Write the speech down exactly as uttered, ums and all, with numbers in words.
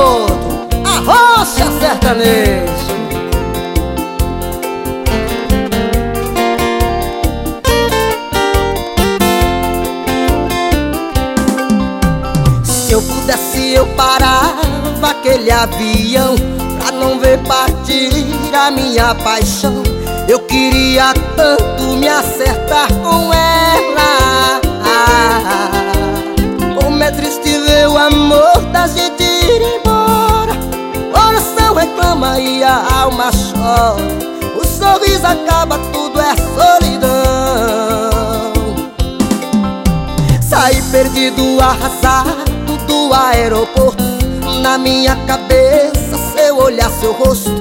outro, Arrocha Sertanejo. Se eu pudesse eu parava aquele avião pra não ver partir a minha paixão. Eu queria tanto me acertar com ela. Como é triste ver o amor da gente ir embora. O coração reclama e a alma chora. O sorriso acaba, tudo é solidão. Saí perdido, arrasado do aeroporto. Na minha cabeça, seu olhar, seu rosto.